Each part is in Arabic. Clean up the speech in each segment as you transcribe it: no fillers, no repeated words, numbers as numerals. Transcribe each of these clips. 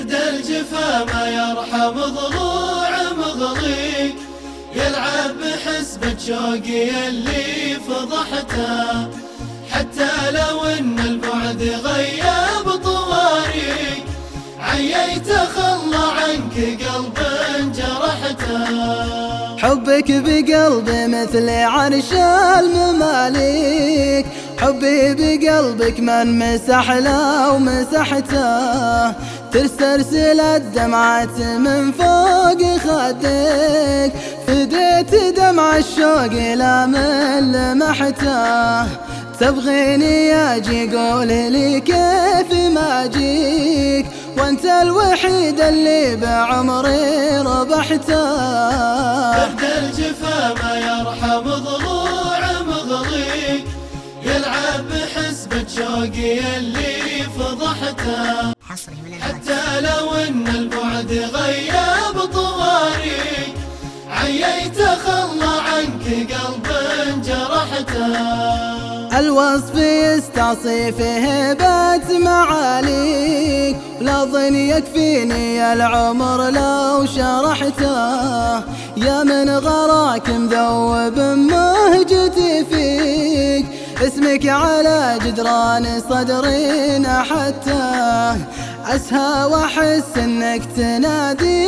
برد الجفا ما يرحم ضلوع مغليق، يلعب بحسبة شوقي اللي فضحته، حتى لو ان البعد غياب طواريق، عييت خلى عنك قلب جرحته. حبك بقلبي مثل عرش المماليك، حبي بقلبك من مسح له ومسحته، ترسل الدمعات من فوق خدك، فديت دمع الشوق لا من لمحته، تبغيني اجي قولي لي كيف ما اجيك، وانت الوحيد اللي بعمري ربحته. برد الجفا ما يرحم ضلوع مغليق، يلعب بحسبة شوقي اللي فضحته، حتى لو ان البعد غياب طواريق، عييت خلى عنك قلب جرحته. الوصف يستعصي في هبة معاليك، لا ظن يكفيني العمر لو شرحته، يا من غراك مذوب مهجتي فيك، اسمك على جدران صدري نحته، أسهى وأحس إنك تنادي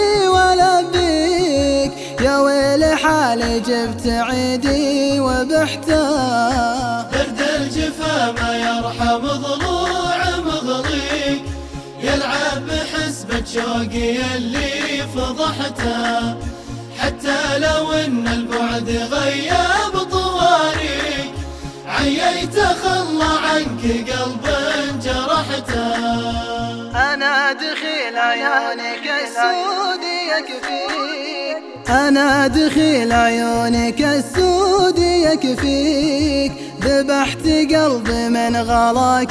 ولبيك، يا ويل حالي جبت عيدي وبحته. برد الجفا ما يرحم ضلوع مغليق، يلعب بحسبة شوقي اللي فضحته، حتى لو ان البعد غياب طواريق، عييت خلى عنك قلب جرحته. أنا دخيل عيونك السود يكفيك، أنا دخيل عيونك السود يكفيك، ذبحت قلبي من غلاك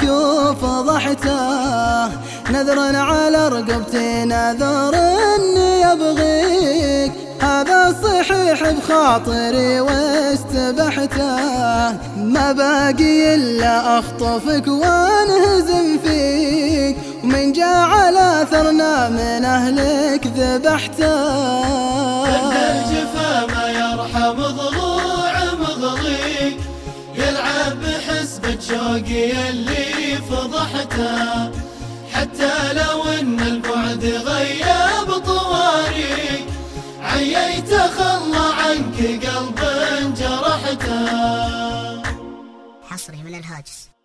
وفضحته، نذر على رقبتي نذر اني ابغيك، هذا صحيح بخاطري واستبحته، ما باقي الا اخطفك وانهزم فيك، ومن جاء على ثرنا من اهلك ذبحته. برد الجفا ما يرحم ضلوع مغليق، يلعب بحسبة شوقي اللي فضحته، حتى لو ان البعد غياب طواريق، عييت خلى عنك قلب جرحته. حصري من الهاجس.